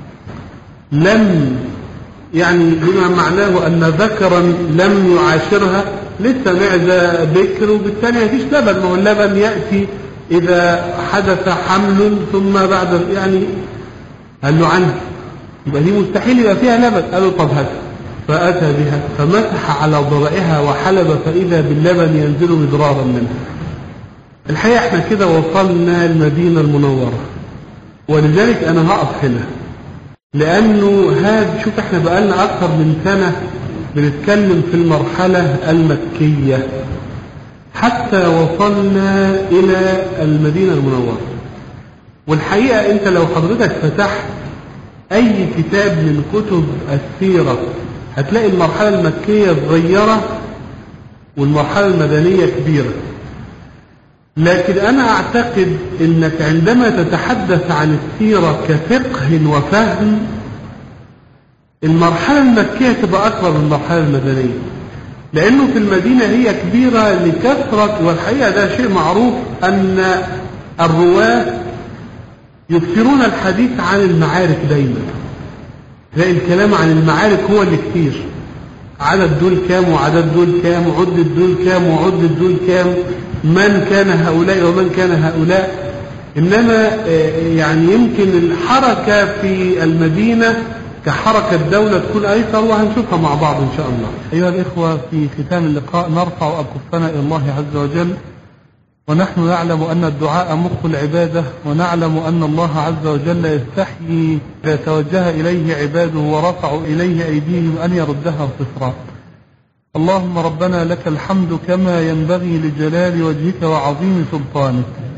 لم يعني بما معناه أن ذكرا لم يعاشرها، لسه معزة بكر وبالتالي مفيش لبن، ما هو اللبن يأتي إذا حدث حمل ثم بعد يعني. قال له عنه يبقى دي مستحيل يبقى فيها لبن. قال له طب هات. فأتى بها فمسح على ضرعها وحلب، فإذا باللبن ينزل مدرارا منها. الحقيقة احنا كده وصلنا المدينة المنورة، ولذلك أنا هقف هنا، لأنه هذا شوف احنا بقالنا أكثر من سنة بنتكلم في المرحلة المكية حتى وصلنا إلى المدينة المنورة. والحقيقة أنت لو حضرتك فتحت أي كتاب من كتب السيرة هتلاقي المرحلة المكية صغيرة والمرحلة المدنية كبيرة. لكن أنا أعتقد أنك عندما تتحدث عن السيرة كفقه وفهم، المرحلة المكية تبقى أكبر من المرحلة المدنية، لأنه في المدينة هي كبيرة لكثرة. والحقيقة ده شيء معروف أن الرواة يكثرون الحديث عن المعارك دايما، تلاقي الكلام عن المعارك هو اللي كتير، عدد دول كام وعدد دول كام وعدد دول كام وعدد دول كام، من كان هؤلاء ومن كان هؤلاء. إنما يعني يمكن الحركة في المدينة كحركة دولة تكون أيسر، وهنشوفها مع بعض إن شاء الله. أيها الإخوة، في ختام اللقاء نرفع أكفنا إلى الله عز وجل، ونحن نعلم أن الدعاء مخ العبادة، ونعلم أن الله عز وجل يستحيي إذا توجه إليه عباده ورفعوا إليه أيديهم أن يردها صفرا. اللهم ربنا لك الحمد كما ينبغي لجلال وجهك وعظيم سلطانك،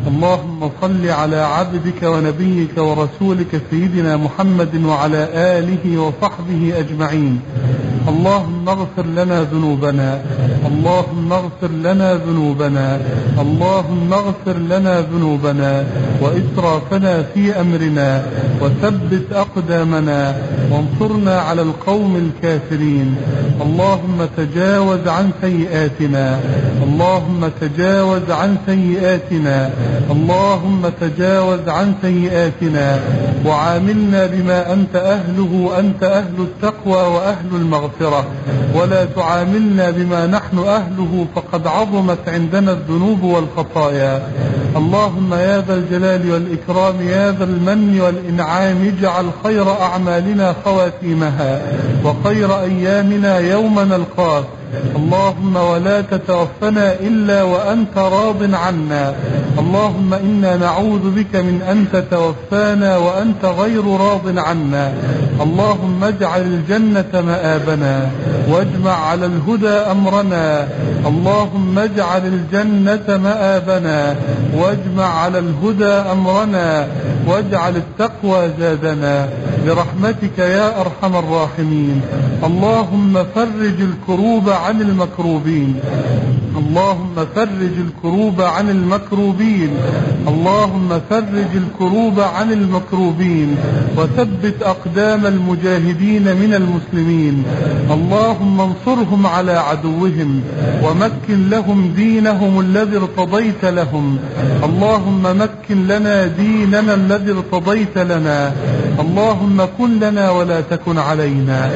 اللهم صل على عبدك ونبيك ورسولك سيدنا محمد وعلى آله وصحبه أجمعين. اللهم اغفر لنا ذنوبنا، اللهم اغفر لنا ذنوبنا، اللهم اغفر لنا ذنوبنا وإسرافنا في أمرنا، وثبت أقدامنا وانصرنا على القوم الكافرين. اللهم تجاوز عن سيئاتنا، اللهم تجاوز عن سيئاتنا، اللهم تجاوز عن سيئاتنا، وعاملنا بما أنت أهله، أنت أهل التقوى وأهل المغفرة، ولا تعاملنا بما نحن أهله فقد عظمت عندنا الذنوب والخطايا. اللهم يا ذا الجلال والإكرام، يا ذا المن والإنعام، اجعل خير أعمالنا خواتيمها وخير أيامنا يوم نلقاك. اللهم ولا تتوفنا إلا وأنت راض عنا. اللهم إنا نعوذ بك من أن تتوفانا وأنت غير راض عنا. اللهم اجعل الجنة مآبنا واجمع على الهدى أمرنا. اللهم اجعل الجنة مآبنا واجمع على الهدى أمرنا، واجعل التقوى زادنا برحمتك يا أرحم الراحمين. اللهم فرج الكروب عن المكروبين، اللهم فرج الكروب عن المكروبين، اللهم فرج الكروب عن المكروبين، وثبت أقدام المجاهدين من المسلمين. اللهم انصرهم على عدوهم ومكن لهم دينهم الذي ارتضيت لهم. اللهم مكن لنا ديننا الذي ارتضيت لنا. اللهم كن لنا ولا تكن علينا،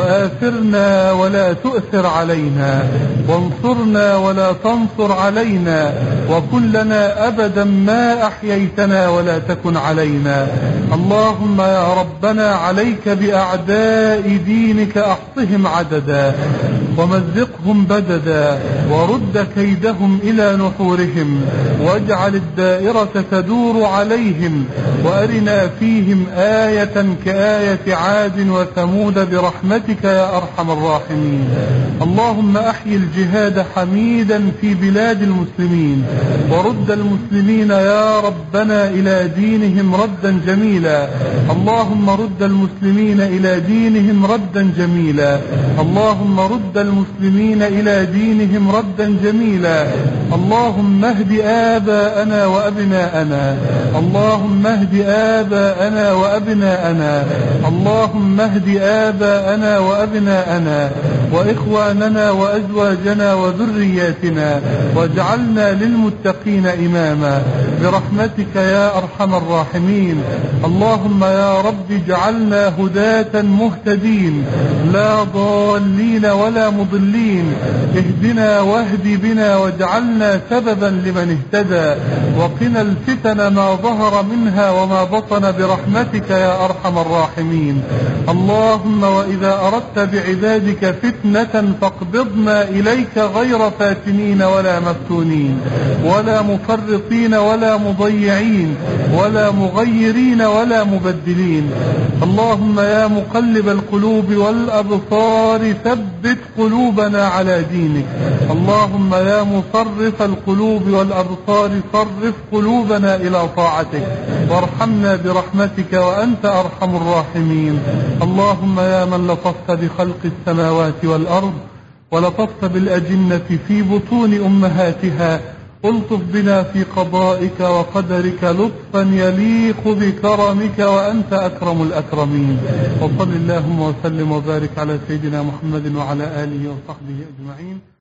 وآثرنا ولا تؤثر علينا، وانصرنا ولا تنصر علينا، وكن لنا أبدا ما أحييتنا ولا تكن علينا. اللهم يا ربنا عليك بأعداء دينك، أحصهم عددا ومزقهم بددا، ورد كيدهم إلى نحورهم، واجعل الدائرة تدور عليهم، وأرنا فيهم آية كآية عاد وثمود برحمتك يا أرحم الراحمين. اللهم أحيي الجهاد حميدا في بلاد المسلمين، ورد المسلمين يا ربنا إلى دينهم ردا جميلا. اللهم رد المسلمين إلى دينهم ردا جميلا. اللهم رد المسلمين إلى دينهم ردا جميلا. اللهم اهد آباءنا وأبناءنا، اللهم اهد آباءنا وأبناءنا، اللهم اهد آباءنا وأبناءنا وإخواننا وأزواجنا وذرياتنا، واجعلنا للمتقين إماما برحمتك يا أرحم الراحمين. اللهم يا رب اجعلنا هداة مهتدين لا ضالين ولا مضلين. اهدنا واهد بنا واجعلنا سببا لمن اهتدى، وقنا الفتن ما ظهر منها وما بطن برحمتك يا أرحم الراحمين. اللهم وإذا أردت بعبادك فتنة فاقبضنا إليك غير فاتنين ولا مفتونين ولا مفرطين ولا مضيعين ولا مغيرين ولا مبدلين. اللهم يا مقلب القلوب والأبصار ثبت قلوبنا على دينك. اللهم يا مصرف القلوب والأبصار صرف قلوبنا إلى طاعتك، وارحمنا برحمتك وأنت أرحم الراحمين. اللهم يا من لطفت بخلق السماوات والأرض ولطفت بالأجنة في بطون أمهاتها، الطف بنا في قضائك وقدرك لطفا يليق بكرمك وأنت أكرم الأكرمين. وصل اللهم وسلم وبارك على سيدنا محمد وعلى آله وصحبه أجمعين.